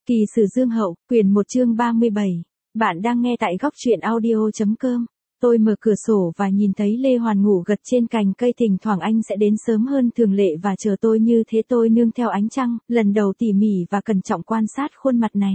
Kỳ sử Dương Hậu, quyển 1 chương 37. Bạn đang nghe tại góc truyện audio.com. Tôi mở cửa sổ và nhìn thấy Lê Hoàn ngủ gật trên cành cây, thỉnh thoảng anh sẽ đến sớm hơn thường lệ và chờ tôi như thế. Tôi nương theo ánh trăng, lần đầu tỉ mỉ và cẩn trọng quan sát khuôn mặt này.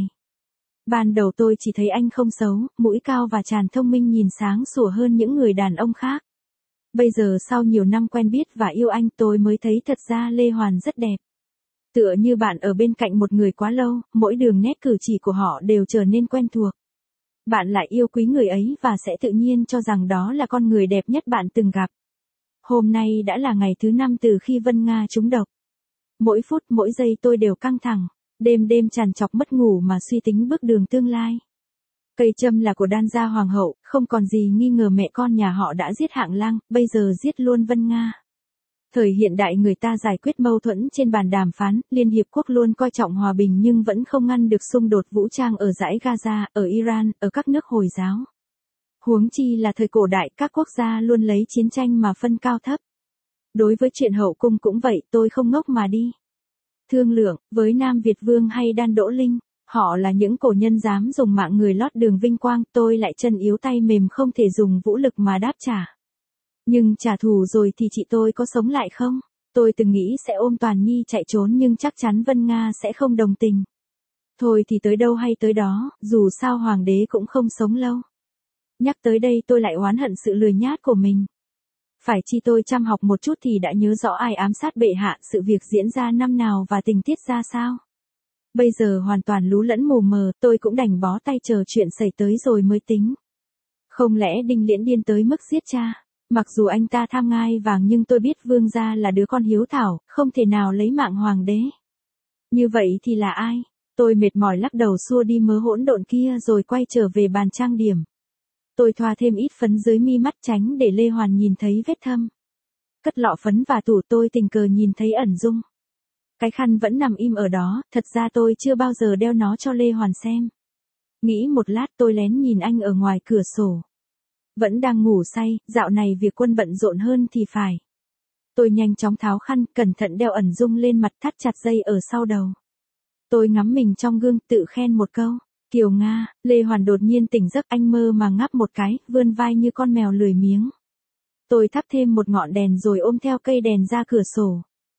Ban đầu tôi chỉ thấy anh không xấu, mũi cao và tràn thông minh, nhìn sáng sủa hơn những người đàn ông khác. Bây giờ sau nhiều năm quen biết và yêu anh, tôi mới thấy thật ra Lê Hoàn rất đẹp. Tựa như bạn ở bên cạnh một người quá lâu, mỗi đường nét cử chỉ của họ đều trở nên quen thuộc. Bạn lại yêu quý người ấy và sẽ tự nhiên cho rằng đó là con người đẹp nhất bạn từng gặp. Hôm nay đã là ngày thứ 5 từ khi Vân Nga trúng độc. Mỗi phút mỗi giây tôi đều căng thẳng, đêm đêm trằn trọc mất ngủ mà suy tính bước đường tương lai. Cây châm là của Đan gia hoàng hậu, không còn gì nghi ngờ mẹ con nhà họ đã giết Hạng Lang, bây giờ giết luôn Vân Nga. Thời hiện đại người ta giải quyết mâu thuẫn trên bàn đàm phán, Liên Hiệp Quốc luôn coi trọng hòa bình nhưng vẫn không ngăn được xung đột vũ trang ở dải Gaza, ở Iran, ở các nước Hồi giáo. Huống chi là thời cổ đại, các quốc gia luôn lấy chiến tranh mà phân cao thấp. Đối với chuyện hậu cung cũng vậy, tôi không ngốc mà đi thương lượng với Nam Việt Vương hay Đan Đỗ Linh. Họ là những cổ nhân dám dùng mạng người lót đường vinh quang, tôi lại chân yếu tay mềm không thể dùng vũ lực mà đáp trả. Nhưng trả thù rồi thì chị tôi có sống lại không? Tôi từng nghĩ sẽ ôm Toàn Nhi chạy trốn nhưng chắc chắn Vân Nga sẽ không đồng tình. Thôi thì tới đâu hay tới đó, dù sao hoàng đế cũng không sống lâu. Nhắc tới đây tôi lại oán hận sự lười nhát của mình. Phải chi tôi chăm học một chút thì đã nhớ rõ ai ám sát bệ hạ, sự việc diễn ra năm nào và tình tiết ra sao. Bây giờ hoàn toàn lú lẫn mù mờ, tôi cũng đành bó tay chờ chuyện xảy tới rồi mới tính. Không lẽ Đinh Liễn điên tới mức giết cha? Mặc dù anh ta tham ngai vàng nhưng tôi biết Vương gia là đứa con hiếu thảo, không thể nào lấy mạng hoàng đế. Như vậy thì là ai? Tôi mệt mỏi lắc đầu xua đi mớ hỗn độn kia rồi quay trở về bàn trang điểm. Tôi thoa thêm ít phấn dưới mi mắt tránh để Lê Hoàn nhìn thấy vết thâm. Cất lọ phấn và tủ, tôi tình cờ nhìn thấy ẩn dung. Cái khăn vẫn nằm im ở đó, thật ra tôi chưa bao giờ đeo nó cho Lê Hoàn xem. Nghĩ một lát tôi lén nhìn anh ở ngoài cửa sổ. Vẫn đang ngủ say, dạo này việc quân bận rộn hơn thì phải. Tôi nhanh chóng tháo khăn, cẩn thận đeo ẩn dung lên mặt, thắt chặt dây ở sau đầu. Tôi ngắm mình trong gương, tự khen một câu. Kiều Nga. Lê Hoàn đột nhiên tỉnh giấc, anh mơ mà ngáp một cái, vươn vai như con mèo lười miếng. Tôi thắp thêm một ngọn đèn rồi ôm theo cây đèn ra cửa sổ.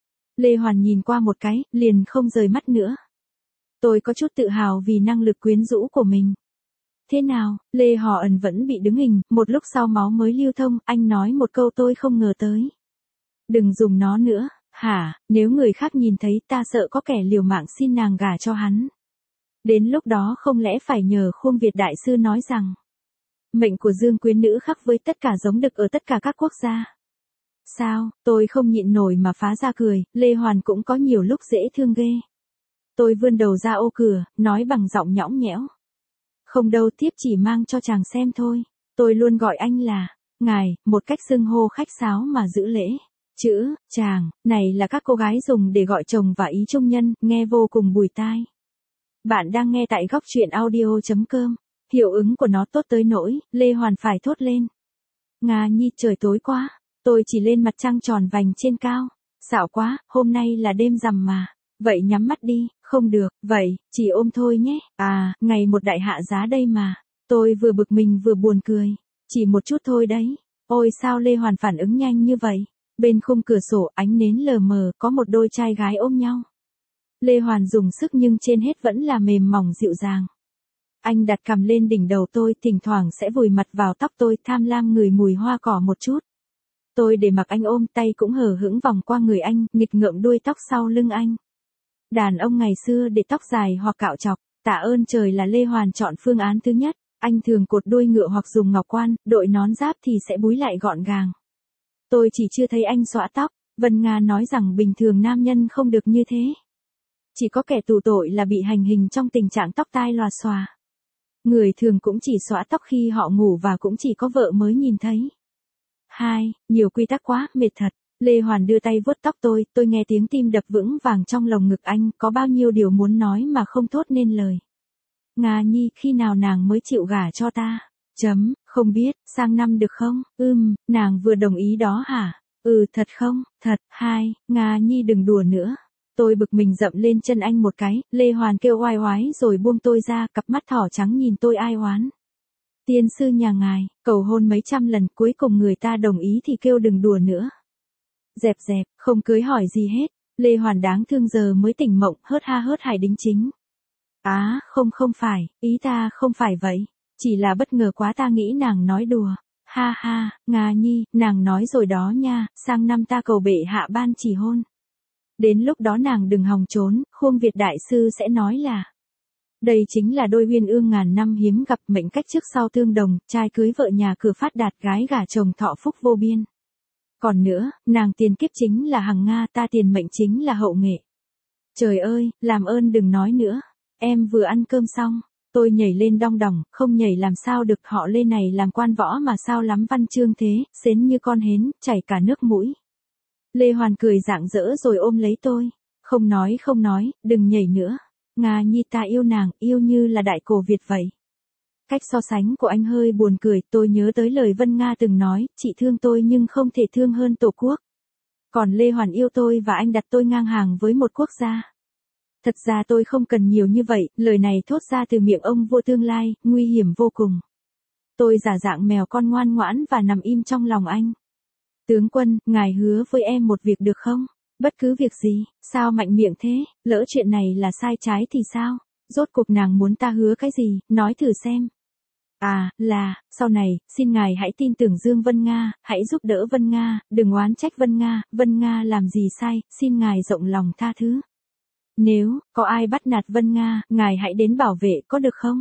Lê Hoàn nhìn qua một cái, liền không rời mắt nữa. Tôi có chút tự hào vì năng lực quyến rũ của mình. Thế nào? Lê Hò Ẩn vẫn bị đứng hình, một lúc sau máu mới lưu thông, anh nói một câu tôi không ngờ tới. Đừng dùng nó nữa. Hả? Nếu người khác nhìn thấy ta sợ có kẻ liều mạng xin nàng gả cho hắn. Đến lúc đó không lẽ phải nhờ Khuông Việt đại sư nói rằng mệnh của Dương quyến nữ khác với tất cả giống đực ở tất cả các quốc gia. Sao? Tôi không nhịn nổi mà phá ra cười, Lê Hoàn cũng có nhiều lúc dễ thương ghê. Tôi vươn đầu ra ô cửa, nói bằng giọng nhõng nhẽo. Không đâu, tiếp chỉ mang cho chàng xem thôi. Tôi luôn gọi anh là ngài, một cách xưng hô khách sáo mà giữ lễ. Chữ chàng này là các cô gái dùng để gọi chồng và ý trung nhân, nghe vô cùng bùi tai. Bạn đang nghe tại góc truyện audio.com. Hiệu ứng của nó tốt tới nỗi Lê Hoàn phải thốt lên. Nga Nhi, trời tối quá. Tôi chỉ lên mặt trăng tròn vành trên cao. Xạo quá, hôm nay là đêm rằm mà. Vậy nhắm mắt đi. Không được, vậy, chỉ ôm thôi nhé. À, ngày một đại hạ giá đây mà. Tôi vừa bực mình vừa buồn cười. Chỉ một chút thôi đấy. Ôi sao Lê Hoàn phản ứng nhanh như vậy. Bên khung cửa sổ ánh nến lờ mờ, có một đôi trai gái ôm nhau. Lê Hoàn dùng sức nhưng trên hết vẫn là mềm mỏng dịu dàng. Anh đặt cằm lên đỉnh đầu tôi, thỉnh thoảng sẽ vùi mặt vào tóc tôi, tham lam ngửi mùi hoa cỏ một chút. Tôi để mặc anh ôm, tay cũng hờ hững vòng qua người anh, nghịch ngợm đuôi tóc sau lưng anh. Đàn ông ngày xưa để tóc dài hoặc cạo chọc, tạ ơn trời là Lê Hoàn chọn phương án thứ nhất. Anh thường cột đuôi ngựa hoặc dùng ngọc quan, đội nón giáp thì sẽ búi lại gọn gàng. Tôi chỉ chưa thấy anh xõa tóc. Vân Nga nói rằng bình thường nam nhân không được như thế. Chỉ có kẻ tù tội là bị hành hình trong tình trạng tóc tai lòa xòa. Người thường cũng chỉ xõa tóc khi họ ngủ và cũng chỉ có vợ mới nhìn thấy. 2. Nhiều quy tắc quá, mệt thật. Lê Hoàn đưa tay vuốt tóc tôi nghe tiếng tim đập vững vàng trong lồng ngực anh, có bao nhiêu điều muốn nói mà không thốt nên lời. Nga Nhi, khi nào nàng mới chịu gả cho ta? Không biết, sang năm được không? Nàng vừa đồng ý đó hả? Thật không? Thật. 2. Nga Nhi đừng đùa nữa. Tôi bực mình dậm lên chân anh một cái, Lê Hoàn kêu oai oái rồi buông tôi ra, cặp mắt thỏ trắng nhìn tôi ai oán. Tiên sư nhà ngài, cầu hôn mấy trăm lần cuối cùng người ta đồng ý thì kêu đừng đùa nữa. Dẹp dẹp, không cưới hỏi gì hết, Lê Hoàn đáng thương giờ mới tỉnh mộng, hớt ha hớt hải đính chính. Không phải, ý ta không phải vậy, chỉ là bất ngờ quá ta nghĩ nàng nói đùa. Ha ha, Nga Nhi, nàng nói rồi đó nha, sang năm ta cầu bệ hạ ban chỉ hôn. Đến lúc đó nàng đừng hòng trốn, Khuông Việt đại sư sẽ nói là đây chính là đôi uyên ương ngàn năm hiếm gặp, mệnh cách trước sau tương đồng, trai cưới vợ nhà cửa phát đạt, gái gả chồng thọ phúc vô biên. Còn nữa, nàng tiền kiếp chính là Hằng Nga, ta tiền mệnh chính là Hậu Nghệ. Trời ơi, làm ơn đừng nói nữa, em vừa ăn cơm xong. Tôi nhảy lên đong đỏng, không nhảy làm sao được, họ Lê này làm quan võ mà sao lắm văn chương thế, xến như con hến, chảy cả nước mũi. Lê Hoàn cười rạng rỡ rồi ôm lấy tôi. Không nói, đừng nhảy nữa. Nga Nhi ta yêu nàng, yêu như là đại cổ Việt vậy. Cách so sánh của anh hơi buồn cười, tôi nhớ tới lời Vân Nga từng nói, chị thương tôi nhưng không thể thương hơn Tổ quốc. Còn Lê Hoàn yêu tôi và anh đặt tôi ngang hàng với một quốc gia. Thật ra tôi không cần nhiều như vậy, lời này thốt ra từ miệng ông vua tương lai, nguy hiểm vô cùng. Tôi giả dạng mèo con ngoan ngoãn và nằm im trong lòng anh. Tướng quân, ngài hứa với em một việc được không? Bất cứ việc gì, sao mạnh miệng thế, lỡ chuyện này là sai trái thì sao? Rốt cuộc nàng muốn ta hứa cái gì, nói thử xem. Sau này, xin ngài hãy tin tưởng Dương Vân Nga, hãy giúp đỡ Vân Nga, đừng oán trách Vân Nga làm gì sai, xin ngài rộng lòng tha thứ. Nếu có ai bắt nạt Vân Nga, ngài hãy đến bảo vệ có được không?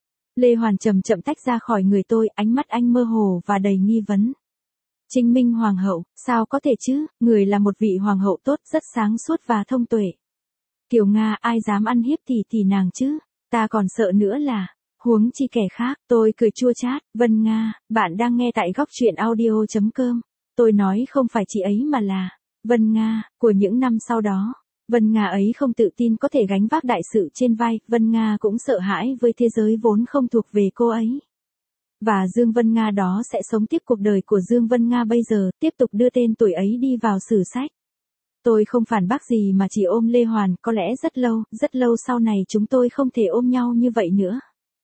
Lê Hoàn chậm chậm tách ra khỏi người tôi, ánh mắt anh mơ hồ và đầy nghi vấn. Trinh Minh Hoàng hậu, sao có thể chứ, người là một vị hoàng hậu tốt, rất sáng suốt và thông tuệ. Kiều Nga, ai dám ăn hiếp thì nàng chứ, ta còn sợ nữa là, huống chi kẻ khác. Tôi cười chua chát. Vân Nga, bạn đang nghe tại góc truyện audio.com. Tôi nói không phải chị ấy mà là Vân Nga của những năm sau đó. Vân Nga ấy không tự tin có thể gánh vác đại sự trên vai, Vân Nga cũng sợ hãi với thế giới vốn không thuộc về cô ấy. Và Dương Vân Nga đó sẽ sống tiếp cuộc đời của Dương Vân Nga bây giờ, tiếp tục đưa tên tuổi ấy đi vào sử sách. Tôi không phản bác gì mà chỉ ôm Lê Hoàn, có lẽ rất lâu sau này chúng tôi không thể ôm nhau như vậy nữa.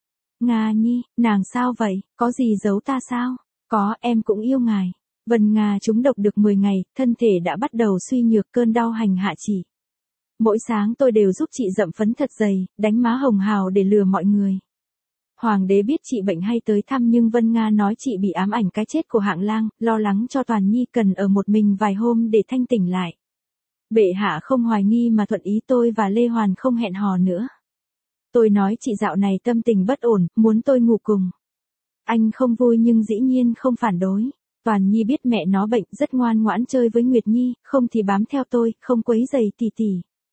Nga Nhi, nàng sao vậy, có gì giấu ta sao? Có, em cũng yêu ngài. Vân Nga trúng độc được 10 ngày, thân thể đã bắt đầu suy nhược, cơn đau hành hạ chị. Mỗi sáng tôi đều giúp chị dậm phấn thật dày, đánh má hồng hào để lừa mọi người. Hoàng đế biết chị bệnh hay tới thăm nhưng Vân Nga nói chị bị ám ảnh cái chết của Hạng Lang, lo lắng cho Toàn Nhi cần ở một mình vài hôm để thanh tỉnh lại. Bệ hạ không hoài nghi mà thuận ý, tôi và Lê Hoàn không hẹn hò nữa. Tôi nói chị dạo này tâm tình bất ổn, muốn tôi ngủ cùng. Anh không vui nhưng dĩ nhiên không phản đối. Toàn Nhi biết mẹ nó bệnh, rất ngoan ngoãn chơi với Nguyệt Nhi, không thì bám theo tôi, không quấy giày tỷ tỷ.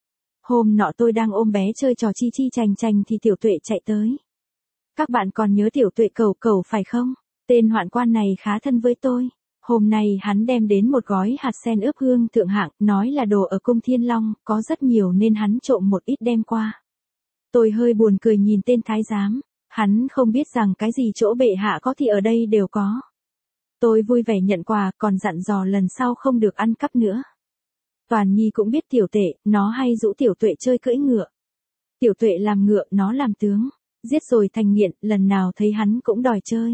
Hôm nọ tôi đang ôm bé chơi trò chi chi chành chành thì Tiểu Tuệ chạy tới. Các bạn còn nhớ Tiểu Tuệ cẩu phải không? Tên hoạn quan này khá thân với tôi. Hôm nay hắn đem đến một gói hạt sen ướp hương thượng hạng, nói là đồ ở cung Thiên Long, có rất nhiều nên hắn trộm một ít đem qua. Tôi hơi buồn cười nhìn tên thái giám, hắn không biết rằng cái gì chỗ bệ hạ có thì ở đây đều có. Tôi vui vẻ nhận quà, còn dặn dò lần sau không được ăn cắp nữa. Toàn Nhi cũng biết Tiểu Tuệ, nó hay rủ Tiểu Tuệ chơi cưỡi ngựa. Tiểu Tuệ làm ngựa, nó làm tướng, giết rồi thành nghiện, lần nào thấy hắn cũng đòi chơi.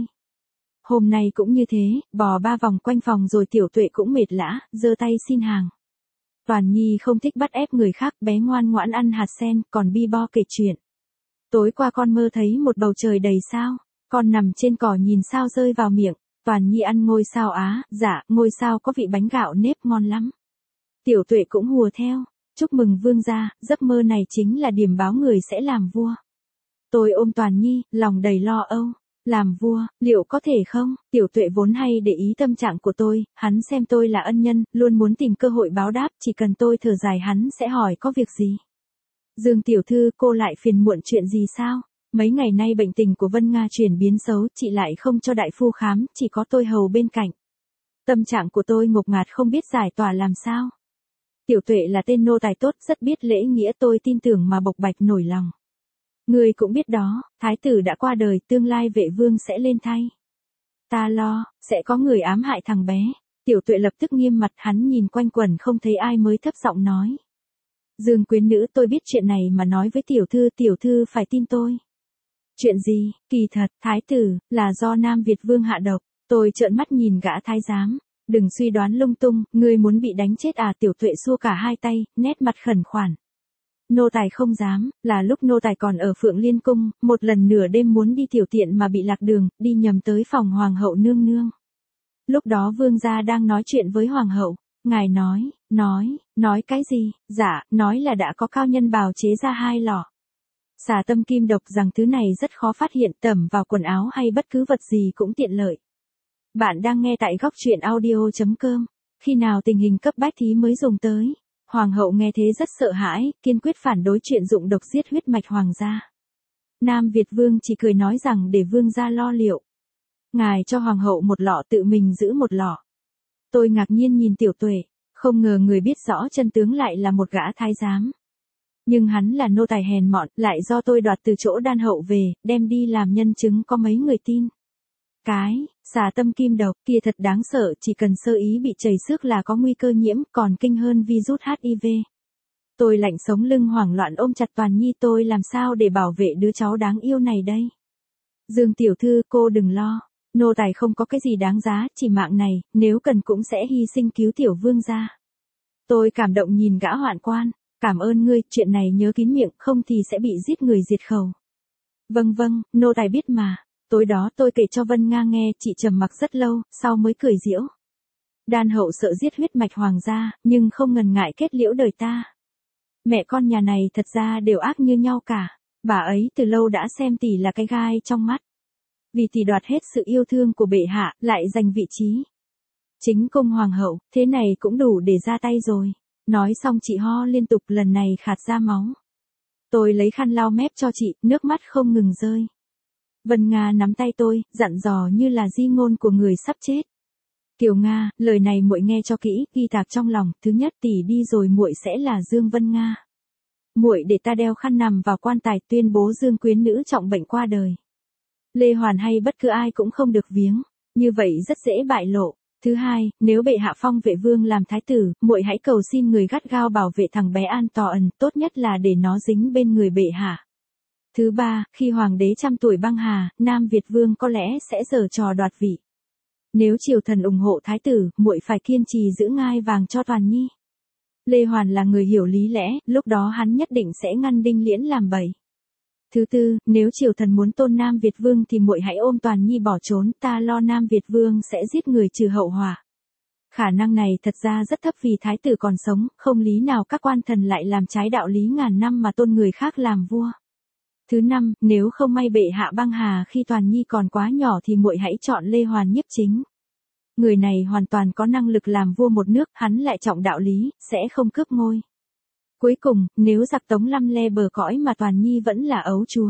Hôm nay cũng như thế, bò 3 vòng quanh phòng rồi Tiểu Tuệ cũng mệt lã, giơ tay xin hàng. Toàn Nhi không thích bắt ép người khác, bé ngoan ngoãn ăn hạt sen, còn bi bo kể chuyện. Tối qua con mơ thấy một bầu trời đầy sao, con nằm trên cỏ nhìn sao rơi vào miệng. Toàn Nhi ăn ngôi sao á, dạ, ngôi sao có vị bánh gạo nếp ngon lắm. Tiểu Tuệ cũng hùa theo, chúc mừng vương gia, giấc mơ này chính là điểm báo người sẽ làm vua. Tôi ôm Toàn Nhi, lòng đầy lo âu. Làm vua, liệu có thể không? Tiểu Tuệ vốn hay để ý tâm trạng của tôi, hắn xem tôi là ân nhân, luôn muốn tìm cơ hội báo đáp, chỉ cần tôi thở dài hắn sẽ hỏi có việc gì. Dương tiểu thư, cô lại phiền muộn chuyện gì sao? Mấy ngày nay bệnh tình của Vân Nga chuyển biến xấu, chị lại không cho đại phu khám, chỉ có tôi hầu bên cạnh. Tâm trạng của tôi ngột ngạt không biết giải tỏa làm sao. Tiểu Tuệ là tên nô tài tốt, rất biết lễ nghĩa, tôi tin tưởng mà bộc bạch nổi lòng. Người cũng biết đó, thái tử đã qua đời, tương lai vệ vương sẽ lên thay. Ta lo, sẽ có người ám hại thằng bé. Tiểu Tuệ lập tức nghiêm mặt, hắn nhìn quanh quẩn không thấy ai mới thấp giọng nói. Dương Quyến Nữ, tôi biết chuyện này mà nói với tiểu thư phải tin tôi. Chuyện gì? Kỳ thật, thái tử, là do Nam Việt Vương hạ độc. Tôi trợn mắt nhìn gã thái giám. Đừng suy đoán lung tung, ngươi muốn bị đánh chết à? Tiểu Tuệ xua cả hai tay, nét mặt khẩn khoản. Nô tài không dám, là lúc nô tài còn ở Phượng Liên Cung, một lần nửa đêm muốn đi tiểu tiện mà bị lạc đường, đi nhầm tới phòng hoàng hậu nương nương. Lúc đó vương gia đang nói chuyện với hoàng hậu, ngài nói cái gì? Dạ, nói là đã có cao nhân bào chế ra 2 lọ. Xà tâm kim độc, rằng thứ này rất khó phát hiện, tẩm vào quần áo hay bất cứ vật gì cũng tiện lợi. Bạn đang nghe tại góc truyện audio.com. Khi nào tình hình cấp bách thì mới dùng tới. Hoàng hậu nghe thế rất sợ hãi, kiên quyết phản đối chuyện dụng độc giết huyết mạch hoàng gia. Nam Việt Vương chỉ cười nói rằng để vương gia lo liệu. Ngài cho hoàng hậu 1 lọ, tự mình giữ 1 lọ. Tôi ngạc nhiên nhìn Tiểu Tuệ, không ngờ người biết rõ chân tướng lại là một gã thái giám. Nhưng hắn là nô tài hèn mọn, lại do tôi đoạt từ chỗ đan hậu về, đem đi làm nhân chứng, có mấy người tin. Xà tâm kim độc kia thật đáng sợ, chỉ cần sơ ý bị chảy xước là có nguy cơ nhiễm, còn kinh hơn virus HIV. Tôi lạnh sống lưng, hoảng loạn ôm chặt Toàn Nhi, tôi làm sao để bảo vệ đứa cháu đáng yêu này đây? Dương tiểu thư, cô đừng lo, nô tài không có cái gì đáng giá, chỉ mạng này, nếu cần cũng sẽ hy sinh cứu tiểu vương gia. Tôi cảm động nhìn gã hoạn quan, cảm ơn ngươi, chuyện này nhớ kín miệng, không thì sẽ bị giết người diệt khẩu. Vâng, nô tài biết mà. Tối đó tôi kể cho Vân Nga nghe, chị trầm mặc rất lâu, sau mới cười giễu. Đan hậu sợ giết huyết mạch hoàng gia, nhưng không ngần ngại kết liễu đời ta. Mẹ con nhà này thật ra đều ác như nhau cả, bà ấy từ lâu đã xem tỷ là cái gai trong mắt. Vì tỷ đoạt hết sự yêu thương của bệ hạ, lại giành vị trí chính cung hoàng hậu, thế này cũng đủ để ra tay rồi. Nói xong chị ho liên tục, lần này khạt ra máu. Tôi lấy khăn lau mép cho chị, nước mắt không ngừng rơi. Vân Nga nắm tay tôi, dặn dò như là di ngôn của người sắp chết. Kiều Nga, lời này muội nghe cho kỹ, ghi tạc trong lòng, thứ nhất tỷ đi rồi muội sẽ là Dương Vân Nga. Muội để ta đeo khăn nằm vào quan tài, tuyên bố Dương Quyến Nữ trọng bệnh qua đời. Lê Hoàn hay bất cứ ai cũng không được viếng, như vậy rất dễ bại lộ. Thứ hai, nếu bệ hạ phong Vệ Vương làm thái tử, muội hãy cầu xin người gắt gao bảo vệ thằng bé An Toàn, tốt nhất là để nó dính bên người bệ hạ. Thứ ba, khi hoàng đế trăm tuổi băng hà, Nam Việt Vương có lẽ sẽ giở trò đoạt vị. Nếu triều thần ủng hộ thái tử, muội phải kiên trì giữ ngai vàng cho Toàn Nhi. Lê Hoàn là người hiểu lý lẽ, lúc đó hắn nhất định sẽ ngăn Đinh Liễn làm bậy. Thứ tư, nếu triều thần muốn tôn Nam Việt Vương thì muội hãy ôm Toàn Nhi bỏ trốn, ta lo Nam Việt Vương sẽ giết người trừ hậu họa. Khả năng này thật ra rất thấp vì thái tử còn sống, không lý nào các quan thần lại làm trái đạo lý ngàn năm mà tôn người khác làm vua. Thứ năm, nếu không may bệ hạ băng hà khi Toàn Nhi còn quá nhỏ thì muội hãy chọn Lê Hoàn nhiếp chính. Người này hoàn toàn có năng lực làm vua một nước, hắn lại trọng đạo lý, sẽ không cướp ngôi. Cuối cùng, nếu giặc Tống lăm le bờ cõi mà Toàn Nhi vẫn là ấu chúa,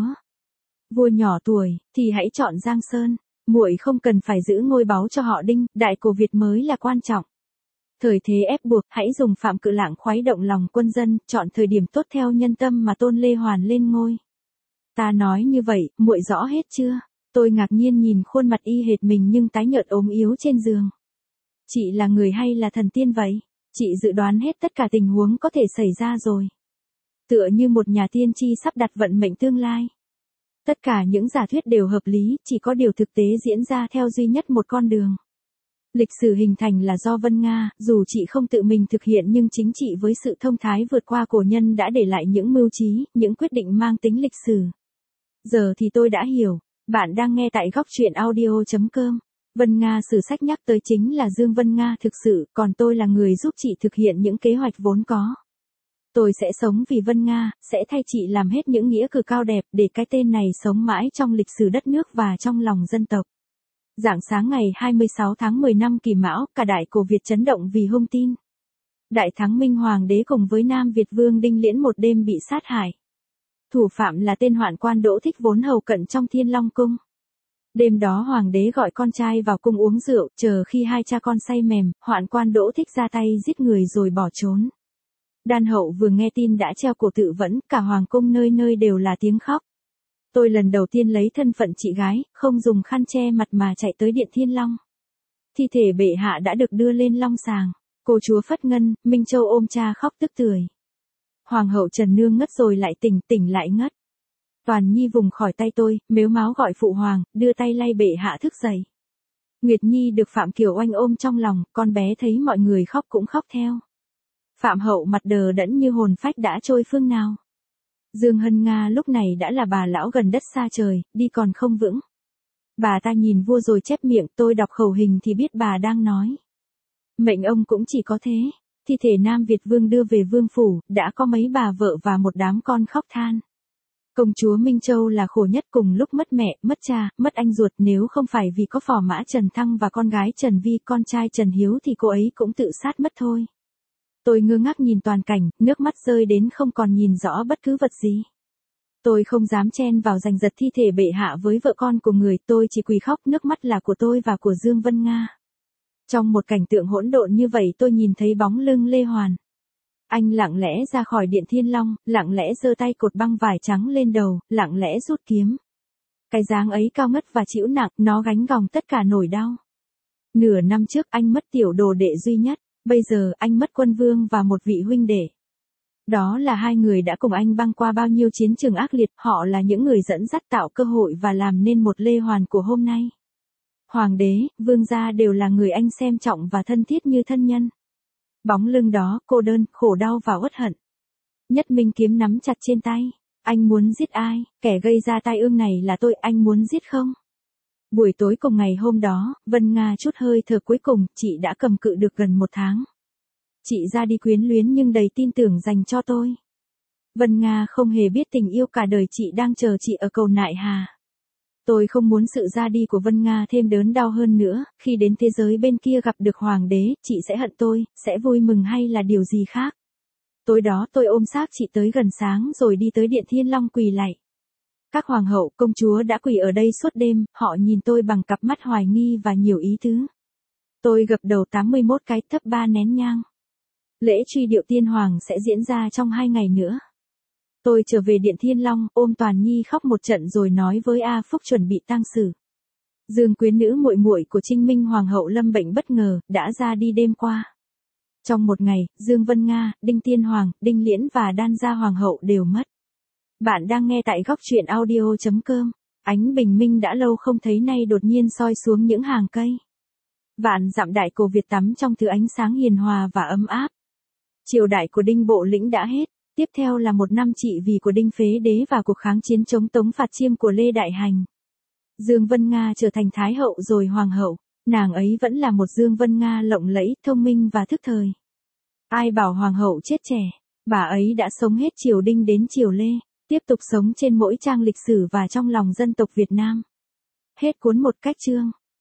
vua nhỏ tuổi, thì hãy chọn Giang Sơn. Muội không cần phải giữ ngôi báu cho họ Đinh, đại cổ Việt mới là quan trọng. Thời thế ép buộc, hãy dùng Phạm Cự Lãng khuấy động lòng quân dân, chọn thời điểm tốt theo nhân tâm mà tôn Lê Hoàn lên ngôi. Ta nói như vậy, muội rõ hết chưa? Tôi ngạc nhiên nhìn khuôn mặt y hệt mình nhưng tái nhợt ốm yếu trên giường. Chị là người hay là thần tiên vậy? Chị dự đoán hết tất cả tình huống có thể xảy ra rồi. Tựa như một nhà tiên tri sắp đặt vận mệnh tương lai. Tất cả những giả thuyết đều hợp lý, chỉ có điều thực tế diễn ra theo duy nhất một con đường. Lịch sử hình thành là do Vân Nga, dù chị không tự mình thực hiện nhưng chính chị với sự thông thái vượt qua cổ nhân đã để lại những mưu trí, những quyết định mang tính lịch sử. Giờ thì tôi đã hiểu. Bạn đang nghe tại góc truyện audio.com. Vân Nga sử sách nhắc tới chính là Dương Vân Nga thực sự, còn tôi là người giúp chị thực hiện những kế hoạch vốn có. Tôi sẽ sống vì Vân Nga, sẽ thay chị làm hết những nghĩa cử cao đẹp để cái tên này sống mãi trong lịch sử đất nước và trong lòng dân tộc. Rạng sáng ngày 26 tháng 10 năm Kỷ Mão, cả đại cổ Việt chấn động vì hung tin. Đại thắng Minh Hoàng đế cùng với Nam Việt Vương Đinh Liễn một đêm bị sát hại. Thủ phạm là tên hoạn quan Đỗ Thích vốn hầu cận trong Thiên Long Cung. Đêm đó hoàng đế gọi con trai vào cung uống rượu, chờ khi hai cha con say mềm, hoạn quan Đỗ Thích ra tay giết người rồi bỏ trốn. Đan hậu vừa nghe tin đã treo cổ tự vẫn, cả hoàng cung nơi nơi đều là tiếng khóc. Tôi lần đầu tiên lấy thân phận chị gái, không dùng khăn che mặt mà chạy tới điện Thiên Long. Thi thể bệ hạ đã được đưa lên long sàng. Cô chúa Phất Ngân, Minh Châu ôm cha khóc tức tưởi. Hoàng hậu Trần Nương ngất rồi lại tỉnh, tỉnh lại ngất. Toàn Nhi vùng khỏi tay tôi, mếu máo gọi phụ hoàng, đưa tay lay bệ hạ thức dậy. Nguyệt Nhi được Phạm Kiều Oanh ôm trong lòng, con bé thấy mọi người khóc cũng khóc theo. Phạm hậu mặt đờ đẫn như hồn phách đã trôi phương nào. Dương Hân Nga lúc này đã là bà lão gần đất xa trời, đi còn không vững. Bà ta nhìn vua rồi chép miệng, tôi đọc khẩu hình thì biết bà đang nói. Mệnh ông cũng chỉ có thế, thi thể Nam Việt Vương đưa về vương phủ, đã có mấy bà vợ và một đám con khóc than. Công chúa Minh Châu là khổ nhất, cùng lúc mất mẹ, mất cha, mất anh ruột, nếu không phải vì có phò mã Trần Thăng và con gái Trần Vi, con trai Trần Hiếu thì cô ấy cũng tự sát mất thôi. Tôi ngơ ngác nhìn toàn cảnh, nước mắt rơi đến không còn nhìn rõ bất cứ vật gì. Tôi không dám chen vào giành giật thi thể bệ hạ với vợ con của người, tôi chỉ quỳ khóc, nước mắt là của tôi và của Dương Vân Nga. Trong một cảnh tượng hỗn độn như vậy tôi nhìn thấy bóng lưng Lê Hoàn. Anh lặng lẽ ra khỏi Điện Thiên Long, lặng lẽ giơ tay cột băng vải trắng lên đầu, lặng lẽ rút kiếm. Cái dáng ấy cao ngất và chịu nặng, nó gánh gồng tất cả nỗi đau. Nửa năm trước anh mất tiểu đồ đệ duy nhất, bây giờ anh mất quân vương và một vị huynh đệ. Đó là hai người đã cùng anh băng qua bao nhiêu chiến trường ác liệt, họ là những người dẫn dắt tạo cơ hội và làm nên một Lê Hoàn của hôm nay. Hoàng đế, vương gia đều là người anh xem trọng và thân thiết như thân nhân. Bóng lưng đó, cô đơn, khổ đau và uất hận. Nhất Minh kiếm nắm chặt trên tay. Anh muốn giết ai? Kẻ gây ra tai ương này là tôi, anh muốn giết không? Buổi tối cùng ngày hôm đó, Vân Nga chút hơi thở cuối cùng, chị đã cầm cự được gần 1 tháng. Chị ra đi quyến luyến nhưng đầy tin tưởng dành cho tôi. Vân Nga không hề biết tình yêu cả đời chị đang chờ chị ở cầu Nại Hà. Tôi không muốn sự ra đi của Vân Nga thêm đớn đau hơn nữa, khi đến thế giới bên kia gặp được hoàng đế, chị sẽ hận tôi, sẽ vui mừng hay là điều gì khác. Tối đó tôi ôm xác chị tới gần sáng rồi đi tới Điện Thiên Long quỳ lạy. Các hoàng hậu, công chúa đã quỳ ở đây suốt đêm, họ nhìn tôi bằng cặp mắt hoài nghi và nhiều ý tứ. Tôi gập đầu 81 cái, thắp 3 nén nhang. Lễ truy điệu tiên hoàng sẽ diễn ra trong 2 ngày nữa. Tôi trở về Điện Thiên Long, ôm Toàn Nhi khóc một trận rồi nói với A Phúc chuẩn bị tang xử. Dương Quyến nữ muội muội của Trinh Minh hoàng hậu lâm bệnh bất ngờ, đã ra đi đêm qua. Trong một ngày, Dương Vân Nga, Đinh Tiên Hoàng, Đinh Liễn và Đan Gia hoàng hậu đều mất. Bạn đang nghe tại góc truyện audio.com. Ánh bình minh đã lâu không thấy nay đột nhiên soi xuống những hàng cây. Vạn dặm đại cổ Việt tắm trong thứ ánh sáng hiền hòa và ấm áp. Triều đại của Đinh Bộ Lĩnh đã hết. Tiếp theo là một năm trị vì của Đinh Phế Đế và cuộc kháng chiến chống Tống Phạt Chiêm của Lê Đại Hành. Dương Vân Nga trở thành Thái hậu rồi Hoàng hậu, nàng ấy vẫn là một Dương Vân Nga lộng lẫy, thông minh và thức thời. Ai bảo Hoàng hậu chết trẻ, bà ấy đã sống hết triều Đinh đến triều Lê, tiếp tục sống trên mỗi trang lịch sử và trong lòng dân tộc Việt Nam. Hết cuốn một cách chương.